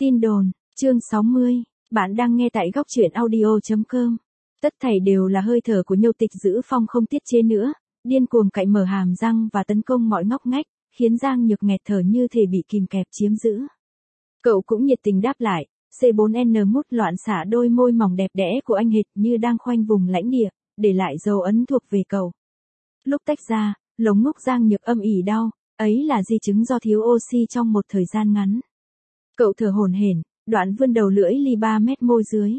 Tin đồn, chương 60, bạn đang nghe tại góc truyện audio.com. Tất thảy đều là hơi thở của Nhiêu Tịch Dữ Phong không tiết chế nữa, điên cuồng cạnh mở hàm răng và tấn công mọi ngóc ngách, khiến Giang Nhược nghẹt thở như thể bị kìm kẹp chiếm giữ. Cậu cũng nhiệt tình đáp lại, C4N mút loạn xả đôi môi mỏng đẹp đẽ của anh hệt như đang khoanh vùng lãnh địa, để lại dấu ấn thuộc về cậu. Lúc tách ra, lồng ngực Giang Nhược âm ỉ đau, ấy là di chứng do thiếu oxy trong một thời gian ngắn. Cậu thở hổn hển, đoạn vươn đầu lưỡi ly 3 mét môi dưới.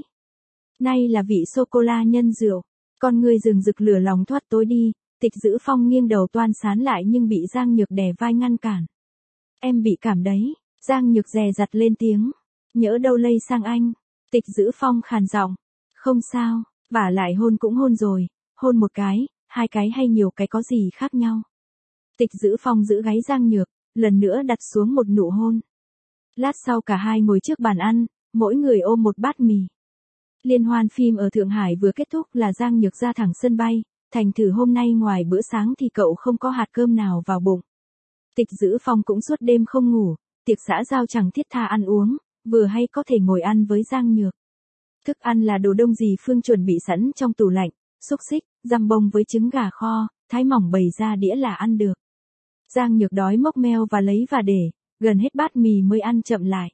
Nay là vị sô-cô-la nhân rượu, con người rừng rực lửa lòng thoát tối đi, Tịch Dữ Phong nghiêng đầu toan sán lại nhưng bị Giang Nhược đè vai ngăn cản. Em bị cảm đấy, Giang Nhược dè dặt lên tiếng. Nhỡ đâu lây sang anh. Tịch Dữ Phong khàn giọng. Không sao, vả lại hôn cũng hôn rồi, hôn một cái, hai cái hay nhiều cái có gì khác nhau. Tịch Dữ Phong giữ gáy Giang Nhược, lần nữa đặt xuống một nụ hôn. Lát sau cả hai ngồi trước bàn ăn, mỗi người ôm một bát mì. Liên hoan phim ở Thượng Hải vừa kết thúc là Giang Nhược ra thẳng sân bay, thành thử hôm nay ngoài bữa sáng thì cậu không có hạt cơm nào vào bụng. Tịch Dữ Phong cũng suốt đêm không ngủ, tiệc xã giao chẳng thiết tha ăn uống, vừa hay có thể ngồi ăn với Giang Nhược. Thức ăn là đồ đông dì Phương chuẩn bị sẵn trong tủ lạnh, xúc xích, dăm bông với trứng gà kho, thái mỏng bày ra đĩa là ăn được. Giang Nhược đói mốc meo và lấy và để, gần hết bát mì mới ăn chậm lại.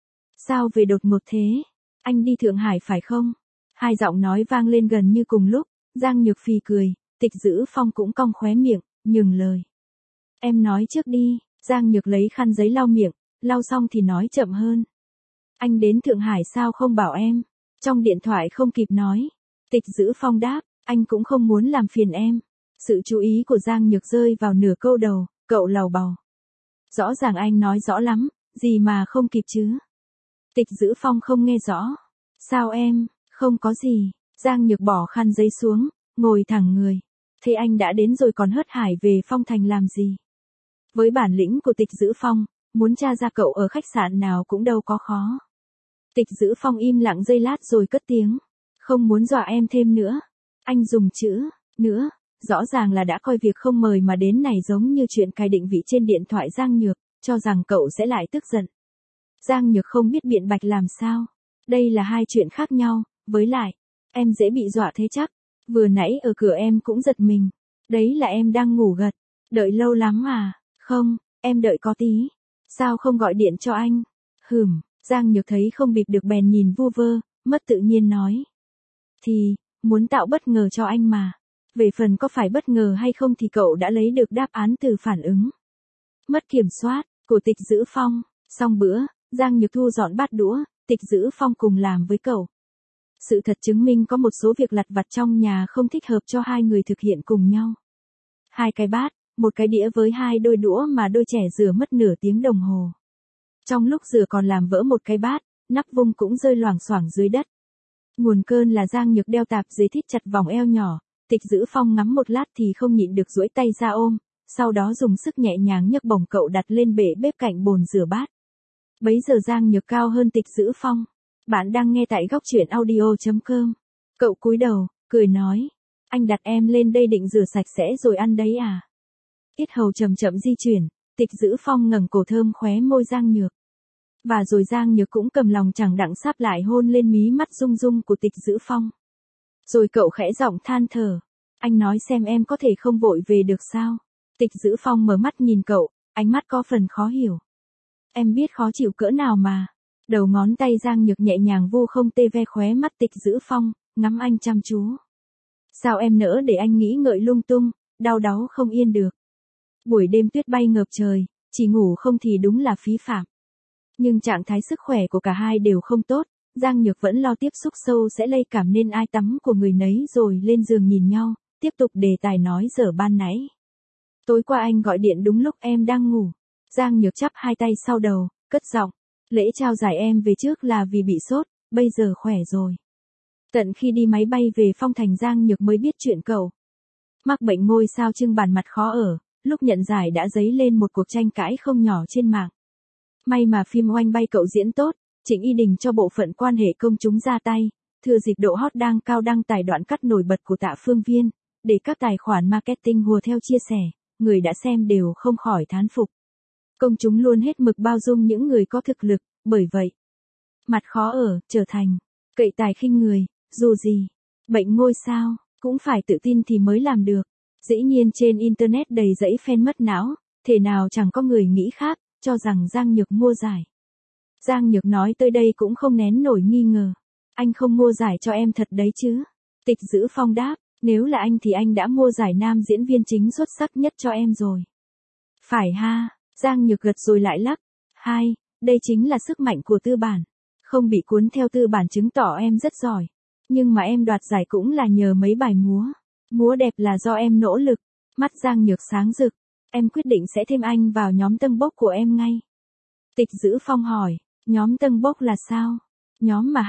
Sao về đột ngột thế? Anh đi Thượng Hải phải không? Hai giọng nói vang lên gần như cùng lúc, Giang Nhược phì cười, Tịch Dữ Phong cũng cong khóe miệng, nhường lời. Em nói trước đi, Giang Nhược lấy khăn giấy lau miệng, lau xong thì nói chậm hơn. Anh đến Thượng Hải sao không bảo em? Trong điện thoại không kịp nói. Tịch Dữ Phong đáp, anh cũng không muốn làm phiền em. Sự chú ý của Giang Nhược rơi vào nửa câu đầu, cậu lầu bầu. Rõ ràng anh nói rõ lắm, gì mà không kịp chứ? Tịch Dữ Phong không nghe rõ. Sao em, không có gì. Giang Nhược bỏ khăn giấy xuống, ngồi thẳng người. Thế anh đã đến rồi còn hớt hải về Phong Thành làm gì? Với bản lĩnh của Tịch Dữ Phong, muốn tra ra cậu ở khách sạn nào cũng đâu có khó. Tịch Dữ Phong im lặng giây lát rồi cất tiếng. Không muốn dọa em thêm nữa. Anh dùng chữ, nữa, rõ ràng là đã coi việc không mời mà đến này giống như chuyện cài định vị trên điện thoại Giang Nhược, cho rằng cậu sẽ lại tức giận. Giang Nhược không biết biện bạch làm sao. Đây là hai chuyện khác nhau, với lại, em dễ bị dọa thế chắc. Vừa nãy ở cửa em cũng giật mình. Đấy là em đang ngủ gật. Đợi lâu lắm à? Không, em đợi có tí. Sao không gọi điện cho anh? Giang Nhược thấy không bịp được bèn nhìn vu vơ, mất tự nhiên nói. Thì, muốn tạo bất ngờ cho anh mà. Về phần có phải bất ngờ hay không thì cậu đã lấy được đáp án từ phản ứng. Mất kiểm soát, của Tịch Dữ Phong. Xong bữa, Giang Nhược thu dọn bát đũa, Tịch Dữ Phong cùng làm với cậu. Sự thật chứng minh có một số việc lặt vặt trong nhà không thích hợp cho hai người thực hiện cùng nhau. 2 cái bát, 1 cái đĩa với 2 đôi đũa mà đôi trẻ rửa mất nửa tiếng đồng hồ. Trong lúc rửa còn làm vỡ 1 cái bát, nắp vung cũng rơi loảng xoảng dưới đất. Nguồn cơn là Giang Nhược đeo tạp dề thít chặt vòng eo nhỏ, Tịch Dữ Phong ngắm một lát thì không nhịn được duỗi tay ra ôm, sau đó dùng sức nhẹ nhàng nhấc bổng cậu đặt lên bệ bếp cạnh bồn rửa bát. Bấy giờ Giang Nhược cao hơn Tịch Dữ Phong. Bạn đang nghe tại góc truyện audio.com. Cậu cúi đầu, cười nói. Anh đặt em lên đây định rửa sạch sẽ rồi ăn đấy à? Yết hầu chậm chậm di chuyển, Tịch Dữ Phong ngẩng cổ thơm khóe môi Giang Nhược. Và rồi Giang Nhược cũng cầm lòng chẳng đặng sáp lại hôn lên mí mắt rung rung của Tịch Dữ Phong. Rồi cậu khẽ giọng than thở. Anh nói xem em có thể không vội về được sao? Tịch Dữ Phong mở mắt nhìn cậu, ánh mắt có phần khó hiểu. Em biết khó chịu cỡ nào mà. Đầu ngón tay Giang Nhược nhẹ nhàng vu không tê ve khóe mắt Tịch Dữ Phong, ngắm anh chăm chú. Sao em nỡ để anh nghĩ ngợi lung tung, đau đáu không yên được. Buổi đêm tuyết bay ngập trời, chỉ ngủ không thì đúng là phí phạm. Nhưng trạng thái sức khỏe của cả hai đều không tốt, Giang Nhược vẫn lo tiếp xúc sâu sẽ lây cảm nên ai tắm của người nấy rồi lên giường nhìn nhau, tiếp tục đề tài nói dở ban nãy. Tối qua anh gọi điện đúng lúc em đang ngủ. Giang Nhược chắp hai tay sau đầu, cất giọng. Lễ trao giải em về trước là vì bị sốt, bây giờ khỏe rồi. Tận khi đi máy bay về Phong Thành Giang Nhược mới biết chuyện cậu mắc bệnh ngôi sao trưng bản mặt khó ở, lúc nhận giải đã dấy lên một cuộc tranh cãi không nhỏ trên mạng. May mà phim Oanh Bay cậu diễn tốt, Trịnh Y Đình cho bộ phận quan hệ công chúng ra tay, thừa dịp độ hot đang cao đăng tải đoạn cắt nổi bật của Tạ Phương Viên, để các tài khoản marketing hùa theo chia sẻ, người đã xem đều không khỏi thán phục. Công chúng luôn hết mực bao dung những người có thực lực, bởi vậy, mặt khó ở, trở thành cậy tài khinh người, dù gì, bệnh ngôi sao, cũng phải tự tin thì mới làm được. Dĩ nhiên trên internet đầy dẫy fan mất não, thể nào chẳng có người nghĩ khác, cho rằng Giang Nhược mua giải. Giang Nhược nói tới đây cũng không nén nổi nghi ngờ. Anh không mua giải cho em thật đấy chứ? Tịch Dữ Phong đáp, nếu là anh thì anh đã mua giải nam diễn viên chính xuất sắc nhất cho em rồi. Phải ha, Giang Nhược gật rồi lại lắc. Hai, đây chính là sức mạnh của tư bản. Không bị cuốn theo tư bản chứng tỏ em rất giỏi. Nhưng mà em đoạt giải cũng là nhờ mấy bài múa. Múa đẹp là do em nỗ lực. Mắt Giang Nhược sáng rực. Em quyết định sẽ thêm anh vào nhóm Tân Bốc của em ngay. Tịch Dữ Phong hỏi, nhóm Tân Bốc là sao? Nhóm mà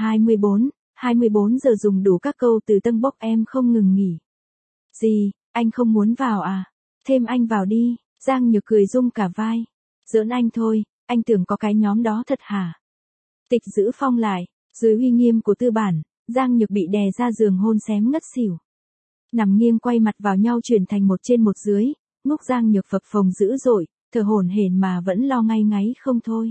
24 giờ dùng đủ các câu từ Tân Bốc em không ngừng nghỉ. Gì, anh không muốn vào à? Thêm anh vào đi, Giang Nhược cười rung cả vai. Giỡn anh thôi, anh tưởng có cái nhóm đó thật hả? Tịch Dữ Phong lại, dưới uy nghiêm của tư bản, Giang Nhược bị đè ra giường hôn xém ngất xỉu. Nằm nghiêng quay mặt vào nhau chuyển thành một trên một dưới, ngúc Giang Nhược phập phồng dữ dội, thở hổn hển mà vẫn lo ngay ngáy không thôi.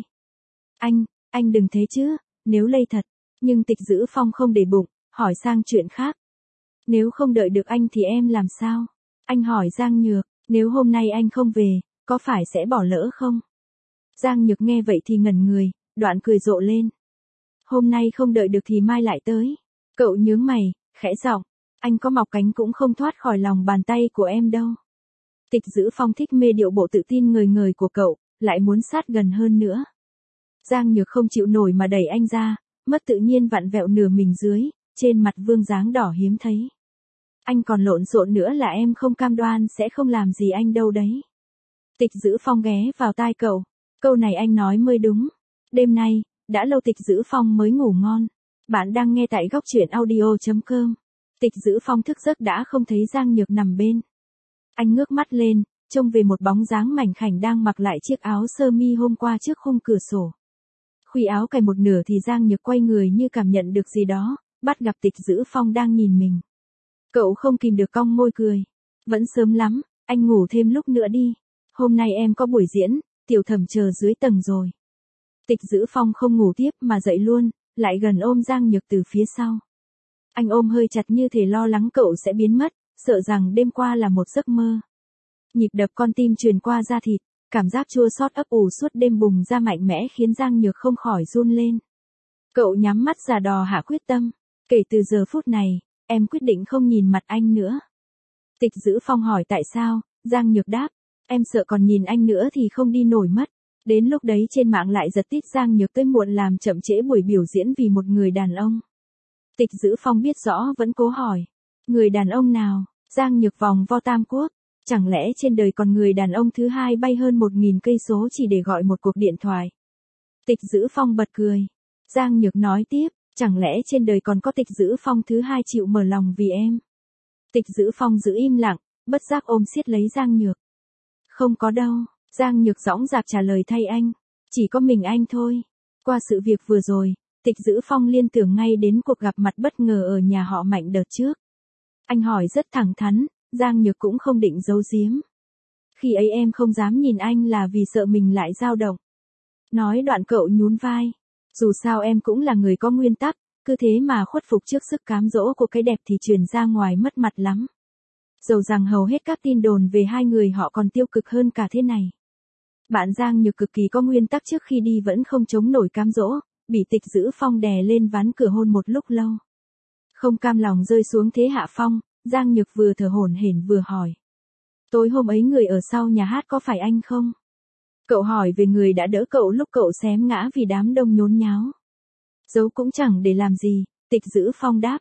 Anh đừng thế chứ, nếu lây thật. Nhưng Tịch Dữ Phong không để bụng, hỏi sang chuyện khác. Nếu không đợi được anh thì em làm sao? Anh hỏi Giang Nhược, nếu hôm nay anh không về, có phải sẽ bỏ lỡ không? Giang Nhược nghe vậy thì ngẩn người, đoạn cười rộ lên. Hôm nay không đợi được thì mai lại tới. Cậu nhướng mày, khẽ giọng, anh có mọc cánh cũng không thoát khỏi lòng bàn tay của em đâu. Tịch Dữ Phong thích mê điệu bộ tự tin ngời ngời của cậu, lại muốn sát gần hơn nữa. Giang Nhược không chịu nổi mà đẩy anh ra, mất tự nhiên vặn vẹo nửa mình dưới, trên mặt vương dáng đỏ hiếm thấy. Anh còn lộn xộn nữa là em không cam đoan sẽ không làm gì anh đâu đấy. Tịch Dữ Phong ghé vào tai cậu, câu này anh nói mới đúng. Đêm nay, đã lâu Tịch Dữ Phong mới ngủ ngon. Bạn đang nghe tại góc truyện audio.com. Tịch Dữ Phong thức giấc đã không thấy Giang Nhược nằm bên. Anh ngước mắt lên, trông về một bóng dáng mảnh khảnh đang mặc lại chiếc áo sơ mi hôm qua trước khung cửa sổ. Khuy áo cài một nửa thì Giang Nhược quay người như cảm nhận được gì đó, bắt gặp Tịch Dữ Phong đang nhìn mình. Cậu không kìm được cong môi cười. Vẫn sớm lắm, anh ngủ thêm lúc nữa đi. Hôm nay em có buổi diễn, Tiểu Thẩm chờ dưới tầng rồi. Tịch Dữ Phong không ngủ tiếp mà dậy luôn, lại gần ôm Giang Nhược từ phía sau. Anh ôm hơi chặt như thể lo lắng cậu sẽ biến mất, sợ rằng đêm qua là một giấc mơ. Nhịp đập con tim truyền qua da thịt, cảm giác chua xót ấp ủ suốt đêm bùng ra mạnh mẽ khiến Giang Nhược không khỏi run lên. Cậu nhắm mắt giả đò hạ quyết tâm. Kể từ giờ phút này, em quyết định không nhìn mặt anh nữa. Tịch Dữ Phong hỏi tại sao, Giang Nhược đáp, em sợ còn nhìn anh nữa thì không đi nổi mất. Đến lúc đấy trên mạng lại giật tít Giang Nhược tới muộn làm chậm trễ buổi biểu diễn vì một người đàn ông. Tịch Dữ Phong biết rõ vẫn cố hỏi. Người đàn ông nào? Giang Nhược vòng vo tam quốc. Chẳng lẽ trên đời còn người đàn ông thứ hai bay hơn 1000 cây số chỉ để gọi một cuộc điện thoại? Tịch Dữ Phong bật cười. Giang Nhược nói tiếp, chẳng lẽ trên đời còn có Tịch Dữ Phong thứ hai chịu mở lòng vì em? Tịch Dữ Phong giữ im lặng, bất giác ôm siết lấy Giang Nhược. Không có đâu, Giang Nhược dõng dạc trả lời thay anh. Chỉ có mình anh thôi. Qua sự việc vừa rồi, Tịch Dữ Phong liên tưởng ngay đến cuộc gặp mặt bất ngờ ở nhà họ Mạnh đợt trước. Anh hỏi rất thẳng thắn, Giang Nhược cũng không định giấu giếm. Khi ấy em không dám nhìn anh là vì sợ mình lại dao động. Nói đoạn cậu nhún vai. Dù sao em cũng là người có nguyên tắc, cứ thế mà khuất phục trước sức cám dỗ của cái đẹp thì truyền ra ngoài mất mặt lắm. Dầu rằng hầu hết các tin đồn về hai người họ còn tiêu cực hơn cả thế này. Bạn Giang Nhược cực kỳ có nguyên tắc trước khi đi vẫn không chống nổi cám dỗ, bị Tịch Dữ Phong đè lên ván cửa hôn một lúc lâu. Không cam lòng rơi xuống thế hạ phong, Giang Nhược vừa thở hổn hển vừa hỏi. Tối hôm ấy người ở sau nhà hát có phải anh không? Cậu hỏi về người đã đỡ cậu lúc cậu xém ngã vì đám đông nhốn nháo. Giấu cũng chẳng để làm gì, Tịch Dữ Phong đáp.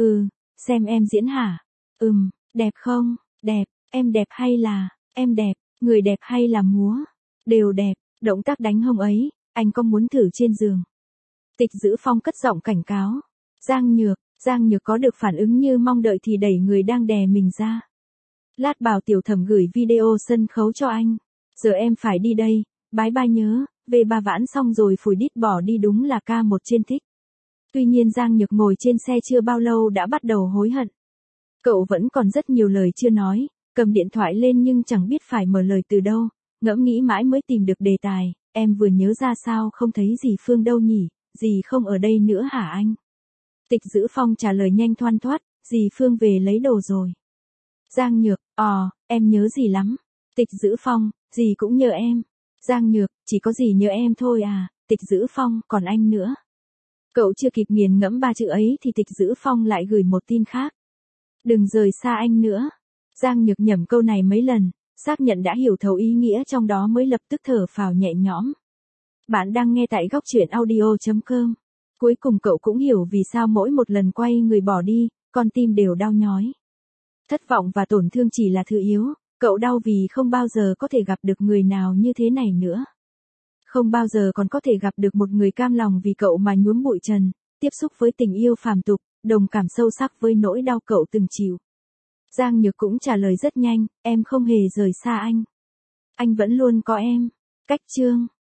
Xem em diễn hả? Đẹp không? Đẹp, em đẹp hay là, em đẹp, người đẹp hay là múa? Đều đẹp, động tác đánh hông ấy, anh có muốn thử trên giường? Tịch Dữ Phong cất giọng cảnh cáo. Giang Nhược có được phản ứng như mong đợi thì đẩy người đang đè mình ra. Lát bảo Tiểu Thẩm gửi video sân khấu cho anh. Giờ em phải đi đây, bái bai nhớ, về bà vãn xong rồi phủi đít bỏ đi đúng là ca một trên thích. Tuy nhiên Giang Nhược ngồi trên xe chưa bao lâu đã bắt đầu hối hận. Cậu vẫn còn rất nhiều lời chưa nói, cầm điện thoại lên nhưng chẳng biết phải mở lời từ đâu, ngẫm nghĩ mãi mới tìm được đề tài, em vừa nhớ ra sao không thấy gì Phương đâu nhỉ, dì không ở đây nữa hả anh? Tịch Dữ Phong trả lời nhanh thoăn thoắt, dì Phương về lấy đồ rồi. Giang Nhược, em nhớ dì lắm. Tịch Dữ Phong, dì cũng nhớ em. Giang Nhược, chỉ có dì nhớ em thôi à. Tịch Dữ Phong, còn anh nữa. Cậu chưa kịp nghiền ngẫm 3 chữ ấy thì Tịch Dữ Phong lại gửi một tin khác. Đừng rời xa anh nữa. Giang Nhược nhẩm câu này mấy lần, xác nhận đã hiểu thấu ý nghĩa trong đó mới lập tức thở phào nhẹ nhõm. Bạn đang nghe tại góc truyện audio.com. Cuối cùng cậu cũng hiểu vì sao mỗi một lần quay người bỏ đi, con tim đều đau nhói. Thất vọng và tổn thương chỉ là thứ yếu, cậu đau vì không bao giờ có thể gặp được người nào như thế này nữa. Không bao giờ còn có thể gặp được một người cam lòng vì cậu mà nhuốm bụi trần, tiếp xúc với tình yêu phàm tục, đồng cảm sâu sắc với nỗi đau cậu từng chịu. Giang Nhược cũng trả lời rất nhanh, em không hề rời xa anh. Anh vẫn luôn có em. Cách chương